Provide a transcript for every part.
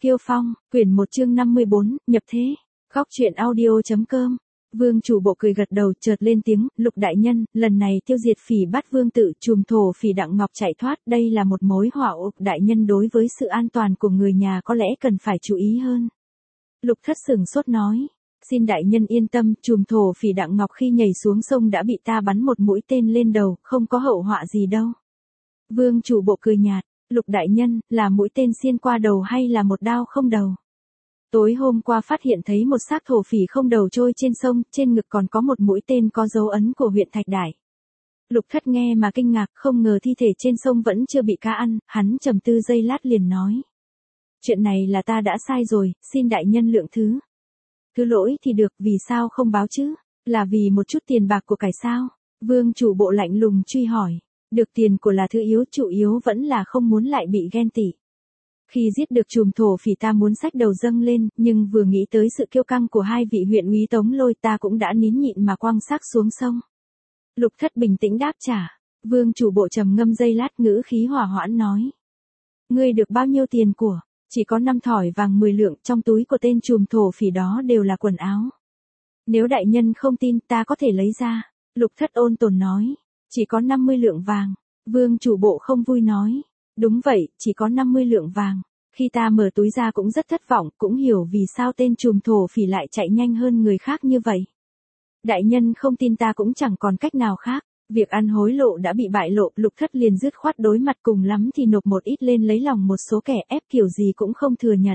Kiêu Phong, quyển 1 chương 54, nhập thế. Góc truyện audio.com. Vương chủ bộ cười gật đầu, chợt lên tiếng, Lục đại nhân, lần này tiêu diệt phỉ Bát Vương tự, trùm thổ phỉ Đặng Ngọc chạy thoát, đây là một mối họa. Lục đại nhân đối với sự an toàn của người nhà có lẽ cần phải chú ý hơn. Lục Thất sửng sốt nói, xin đại nhân yên tâm, trùm thổ phỉ Đặng Ngọc khi nhảy xuống sông đã bị ta bắn một mũi tên lên đầu, không có hậu họa gì đâu. Vương chủ bộ cười nhạt, Lục đại nhân, là mũi tên xuyên qua đầu hay là một đao không đầu? Tối hôm qua phát hiện thấy một xác thổ phỉ không đầu trôi trên sông, trên ngực còn có một mũi tên có dấu ấn của huyện Thạch Đại. Lục Thất nghe mà kinh ngạc, không ngờ thi thể trên sông vẫn chưa bị cá ăn, hắn trầm tư giây lát liền nói. Chuyện này là ta đã sai rồi, xin đại nhân lượng thứ. Thứ lỗi thì được, vì sao không báo chứ? Là vì một chút tiền bạc của cải sao? Vương chủ bộ lạnh lùng truy hỏi. Được tiền của là thứ yếu, chủ yếu vẫn là không muốn lại bị ghen tị. Khi giết được trùm thổ phỉ ta muốn xách đầu dâng lên, nhưng vừa nghĩ tới sự kiêu căng của hai vị huyện úy Tống Lôi ta cũng đã nín nhịn mà quăng xác xuống sông. Lục Thất bình tĩnh đáp trả. Vương chủ bộ trầm ngâm giây lát, ngữ khí hỏa hoãn nói. Ngươi được bao nhiêu tiền của? Chỉ có 5 thỏi vàng 10 lượng, trong túi của tên trùm thổ phỉ đó đều là quần áo. Nếu đại nhân không tin ta có thể lấy ra. Lục Thất ôn tồn nói. Chỉ có 50 lượng vàng. Vương chủ bộ không vui nói. Đúng vậy, chỉ có 50 lượng vàng. Khi ta mở túi ra cũng rất thất vọng, cũng hiểu vì sao tên trùm thổ phỉ lại chạy nhanh hơn người khác như vậy. Đại nhân không tin ta cũng chẳng còn cách nào khác. Việc ăn hối lộ đã bị bại lộ, Lục Thất liền dứt khoát đối mặt, cùng lắm thì nộp một ít lên lấy lòng một số kẻ, ép kiểu gì cũng không thừa nhận.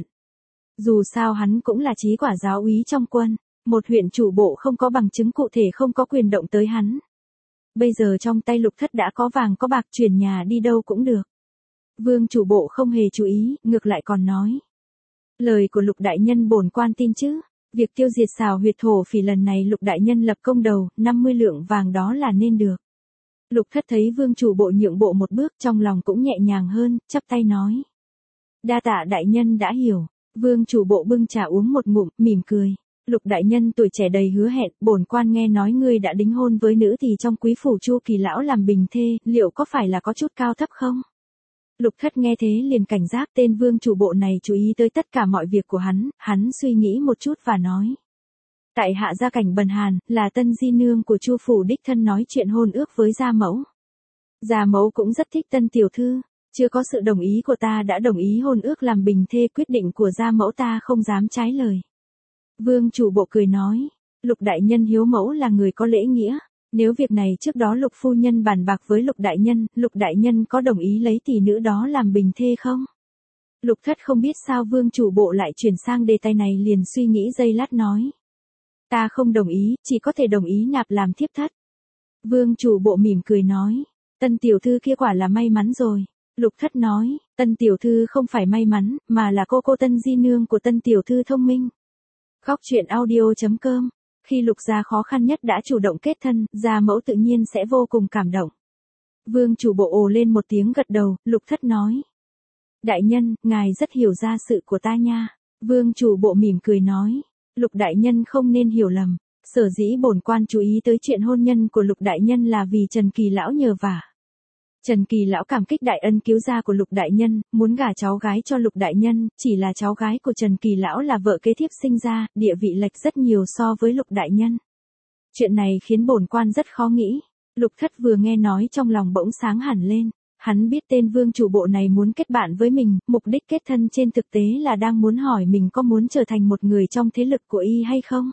Dù sao hắn cũng là chí quả giáo úy trong quân, một huyện chủ bộ không có bằng chứng cụ thể không có quyền động tới hắn. Bây giờ trong tay Lục Thất đã có vàng có bạc, chuyển nhà đi đâu cũng được. Vương chủ bộ không hề chú ý, ngược lại còn nói. Lời của Lục đại nhân bổn quan tin chứ. Việc tiêu diệt xào huyệt thổ phỉ lần này Lục đại nhân lập công đầu, 50 lượng vàng đó là nên được. Lục Thất thấy vương chủ bộ nhượng bộ một bước, trong lòng cũng nhẹ nhàng hơn, chắp tay nói. Đa tạ đại nhân đã hiểu. Vương chủ bộ bưng trà uống một ngụm, mỉm cười. Lục đại nhân tuổi trẻ đầy hứa hẹn, bổn quan nghe nói ngươi đã đính hôn với nữ thì trong quý phủ Chu Kỳ lão làm bình thê, liệu có phải là có chút cao thấp không? Lục Thất nghe thế liền cảnh giác, tên vương chủ bộ này chú ý tới tất cả mọi việc của hắn suy nghĩ một chút và nói. Tại hạ gia cảnh bần hàn, là tân di nương của Chu phủ đích thân nói chuyện hôn ước với gia mẫu. Gia mẫu cũng rất thích tân tiểu thư, chưa có sự đồng ý của ta đã đồng ý hôn ước làm bình thê, quyết định của gia mẫu ta không dám trái lời. Vương chủ bộ cười nói, Lục đại nhân hiếu mẫu là người có lễ nghĩa. Nếu việc này trước đó Lục phu nhân bàn bạc với Lục đại nhân có đồng ý lấy tỷ nữ đó làm bình thê không? Lục Thất không biết sao vương chủ bộ lại chuyển sang đề tài này, liền suy nghĩ giây lát nói. Ta không đồng ý, chỉ có thể đồng ý nạp làm thiếp thất. Vương chủ bộ mỉm cười nói, tân tiểu thư kia quả là may mắn rồi. Lục Thất nói, tân tiểu thư không phải may mắn, mà là cô tân di nương của tân tiểu thư thông minh. Góc truyện audio.com. Khi Lục gia khó khăn nhất đã chủ động kết thân, gia mẫu tự nhiên sẽ vô cùng cảm động. Vương chủ bộ ồ lên một tiếng gật đầu, Lục Thất nói. Đại nhân, ngài rất hiểu ra sự của ta nha. Vương chủ bộ mỉm cười nói. Lục đại nhân không nên hiểu lầm. Sở dĩ bổn quan chú ý tới chuyện hôn nhân của Lục đại nhân là vì Trần Kỳ lão nhờ vả. Trần Kỳ lão cảm kích đại ân cứu gia của Lục đại nhân, muốn gả cháu gái cho Lục đại nhân, chỉ là cháu gái của Trần Kỳ lão là vợ kế thiếp sinh ra, địa vị lệch rất nhiều so với Lục đại nhân. Chuyện này khiến bổn quan rất khó nghĩ. Lục Thất vừa nghe nói trong lòng bỗng sáng hẳn lên, hắn biết tên vương chủ bộ này muốn kết bạn với mình, mục đích kết thân trên thực tế là đang muốn hỏi mình có muốn trở thành một người trong thế lực của y hay không.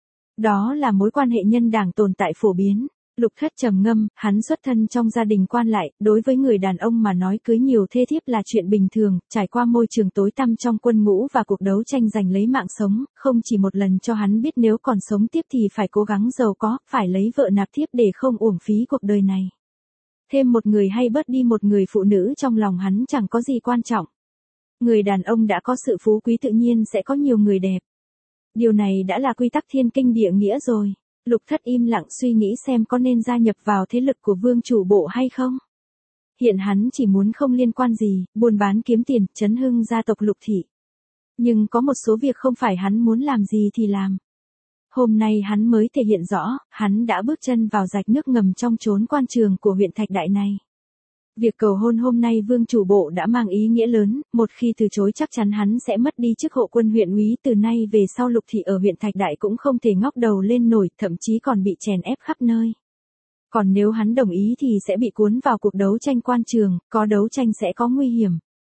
Đó là mối quan hệ nhân đảng tồn tại phổ biến. Lục Thất trầm ngâm, hắn xuất thân trong gia đình quan lại, đối với người đàn ông mà nói cưới nhiều thê thiếp là chuyện bình thường, trải qua môi trường tối tăm trong quân ngũ và cuộc đấu tranh giành lấy mạng sống, không chỉ một lần cho hắn biết nếu còn sống tiếp thì phải cố gắng giàu có, phải lấy vợ nạp thiếp để không uổng phí cuộc đời này. Thêm một người hay bớt đi một người phụ nữ trong lòng hắn chẳng có gì quan trọng. Người đàn ông đã có sự phú quý tự nhiên sẽ có nhiều người đẹp. Điều này đã là quy tắc thiên kinh địa nghĩa rồi. Lục Thất im lặng suy nghĩ xem có nên gia nhập vào thế lực của vương chủ bộ hay không. Hiện hắn chỉ muốn không liên quan gì, buôn bán kiếm tiền, chấn hưng gia tộc Lục thị. Nhưng có một số việc không phải hắn muốn làm gì thì làm. Hôm nay hắn mới thể hiện rõ, hắn đã bước chân vào rạch nước ngầm trong chốn quan trường của huyện Thạch Đại này. Việc cầu hôn hôm nay vương chủ bộ đã mang ý nghĩa lớn, một khi từ chối chắc chắn hắn sẽ mất đi chức hộ quân huyện úy, từ nay về sau Lục thị ở huyện Thạch Đại cũng không thể ngóc đầu lên nổi, thậm chí còn bị chèn ép khắp nơi. Còn nếu hắn đồng ý thì sẽ bị cuốn vào cuộc đấu tranh quan trường, có đấu tranh sẽ có nguy hiểm.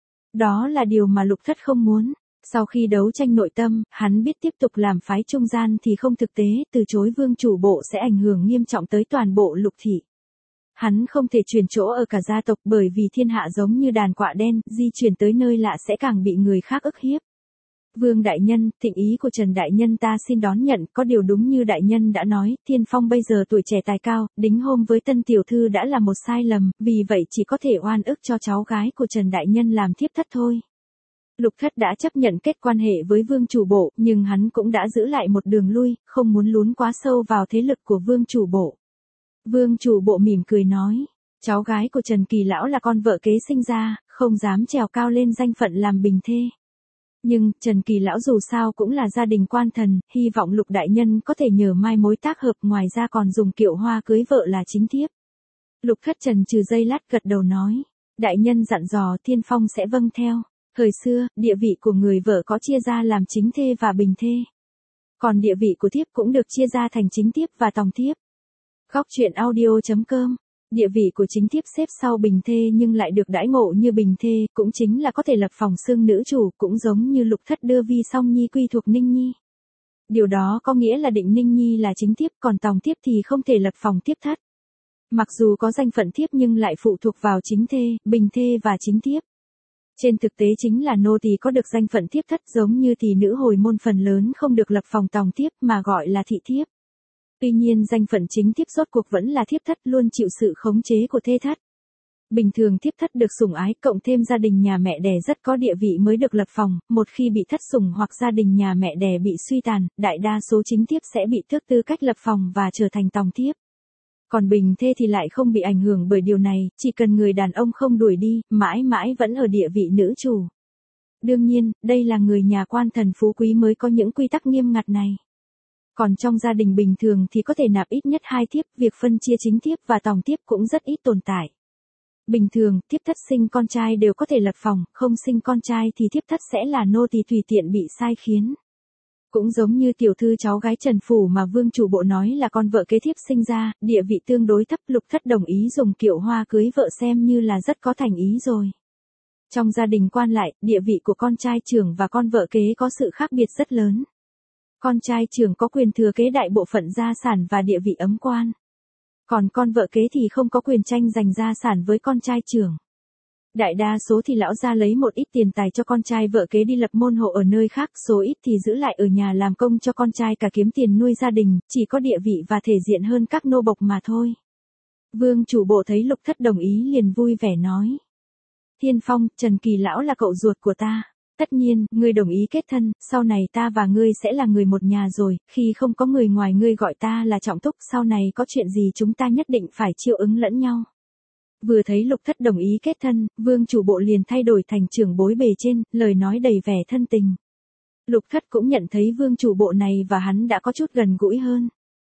Đó là điều mà Lục Thất không muốn. Sau khi đấu tranh nội tâm, hắn biết tiếp tục làm phái trung gian thì không thực tế, từ chối vương chủ bộ sẽ ảnh hưởng nghiêm trọng tới toàn bộ Lục thị. Hắn không thể chuyển chỗ ở cả gia tộc bởi vì thiên hạ giống như đàn quạ đen, di chuyển tới nơi lạ sẽ càng bị người khác ức hiếp. Vương đại nhân, thịnh ý của Trần đại nhân ta xin đón nhận, có điều đúng như đại nhân đã nói, Thiên Phong bây giờ tuổi trẻ tài cao, đính hôn với tân tiểu thư đã là một sai lầm, vì vậy chỉ có thể oan ức cho cháu gái của Trần đại nhân làm thiếp thất thôi. Lục Thất đã chấp nhận kết quan hệ với vương chủ bộ, nhưng hắn cũng đã giữ lại một đường lui, không muốn lún quá sâu vào thế lực của vương chủ bộ. Vương chủ bộ mỉm cười nói, cháu gái của Trần Kỳ Lão là con vợ kế sinh ra, không dám trèo cao lên danh phận làm bình thê. Nhưng, Trần Kỳ Lão dù sao cũng là gia đình quan thần, hy vọng Lục đại nhân có thể nhờ mai mối tác hợp, ngoài ra còn dùng kiệu hoa cưới vợ là chính thiếp. Lục Thất trần trừ giây lát gật đầu nói, đại nhân dặn dò Thiên Phong sẽ vâng theo. Thời xưa, địa vị của người vợ có chia ra làm chính thê và bình thê. Còn địa vị của thiếp cũng được chia ra thành chính thiếp và tòng thiếp. Góc truyện audio.com. Địa vị của chính thiếp xếp sau bình thê nhưng lại được đãi ngộ như bình thê, cũng chính là có thể lập phòng xưng nữ chủ, cũng giống như Lục Thất đưa Vi Song Nhi quy thuộc Ninh Nhi. Điều đó có nghĩa là định Ninh Nhi là chính thiếp, còn tòng thiếp thì không thể lập phòng thiếp thất. Mặc dù có danh phận thiếp nhưng lại phụ thuộc vào chính thê, bình thê và chính thiếp. Trên thực tế chính là nô tỳ có được danh phận thiếp thất, giống như tỷ nữ hồi môn phần lớn không được lập phòng tòng thiếp mà gọi là thị thiếp. Tuy nhiên danh phận chính thiếp rốt cuộc vẫn là thiếp thất, luôn chịu sự khống chế của thê thất. Bình thường thiếp thất được sủng ái, cộng thêm gia đình nhà mẹ đẻ rất có địa vị mới được lập phòng, một khi bị thất sủng hoặc gia đình nhà mẹ đẻ bị suy tàn, đại đa số chính thiếp sẽ bị tước tư cách lập phòng và trở thành tòng thiếp. Còn bình thê thì lại không bị ảnh hưởng bởi điều này, chỉ cần người đàn ông không đuổi đi, mãi mãi vẫn ở địa vị nữ chủ. Đương nhiên, đây là người nhà quan thần phú quý mới có những quy tắc nghiêm ngặt này. Còn trong gia đình bình thường thì có thể nạp ít nhất 2 thiếp, việc phân chia chính thiếp và tòng thiếp cũng rất ít tồn tại. Bình thường, thiếp thất sinh con trai đều có thể lập phòng, không sinh con trai thì thiếp thất sẽ là nô tỳ tùy tiện bị sai khiến. Cũng giống như tiểu thư cháu gái Trần Phủ mà vương chủ bộ nói là con vợ kế thiếp sinh ra, địa vị tương đối thấp, Lục Thất đồng ý dùng kiệu hoa cưới vợ xem như là rất có thành ý rồi. Trong gia đình quan lại, địa vị của con trai trưởng và con vợ kế có sự khác biệt rất lớn. Con trai trưởng có quyền thừa kế đại bộ phận gia sản và địa vị ấm quan. Còn con vợ kế thì không có quyền tranh giành gia sản với con trai trưởng. Đại đa số thì lão gia lấy một ít tiền tài cho con trai vợ kế đi lập môn hộ ở nơi khác, số ít thì giữ lại ở nhà làm công cho con trai cả kiếm tiền nuôi gia đình, chỉ có địa vị và thể diện hơn các nô bộc mà thôi. Vương chủ bộ thấy Lục Thất đồng ý liền vui vẻ nói. Thiên Phong, Trần Kỳ Lão là cậu ruột của ta. Tất nhiên, ngươi đồng ý kết thân, sau này ta và ngươi sẽ là người một nhà rồi, khi không có người ngoài ngươi gọi ta là Trọng Thúc, sau này có chuyện gì chúng ta nhất định phải chiều ứng lẫn nhau. Vừa thấy Lục Thất đồng ý kết thân, vương chủ bộ liền thay đổi thành trưởng bối bề trên, lời nói đầy vẻ thân tình. Lục Thất cũng nhận thấy vương chủ bộ này và hắn đã có chút gần gũi hơn.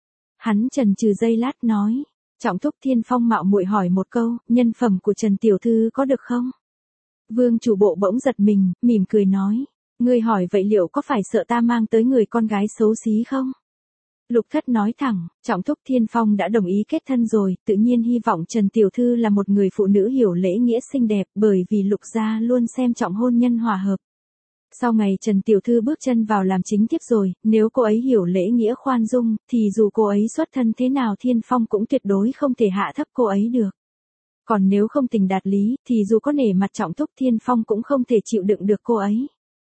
Hắn chần chừ giây lát nói, Trọng Thúc, Thiên Phong mạo muội hỏi một câu, nhân phẩm của Trần tiểu thư có được không? Vương chủ bộ bỗng giật mình, mỉm cười nói, ngươi hỏi vậy liệu có phải sợ ta mang tới người con gái xấu xí không? Lục Thất nói thẳng, Trọng Thúc, Thiên Phong đã đồng ý kết thân rồi, tự nhiên hy vọng Trần tiểu thư là một người phụ nữ hiểu lễ nghĩa xinh đẹp, bởi vì Lục gia luôn xem trọng hôn nhân hòa hợp. Sau ngày Trần tiểu thư bước chân vào làm chính thiếp rồi, nếu cô ấy hiểu lễ nghĩa khoan dung, thì dù cô ấy xuất thân thế nào Thiên Phong cũng tuyệt đối không thể hạ thấp cô ấy được. Còn nếu không tình đạt lý, thì dù có nể mặt Trọng Thúc, Thiên Phong cũng không thể chịu đựng được cô ấy.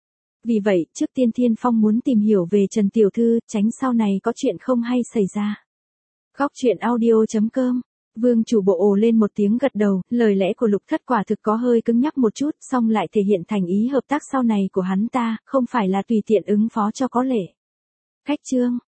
Vì vậy, trước tiên Thiên Phong muốn tìm hiểu về Trần tiểu thư, tránh sau này có chuyện không hay xảy ra. Góc truyện audio.com. Vương chủ bộ ồ lên một tiếng gật đầu, lời lẽ của Lục Thất quả thực có hơi cứng nhắc một chút, song lại thể hiện thành ý hợp tác sau này của hắn ta, không phải là tùy tiện ứng phó cho có lệ. Khách chương.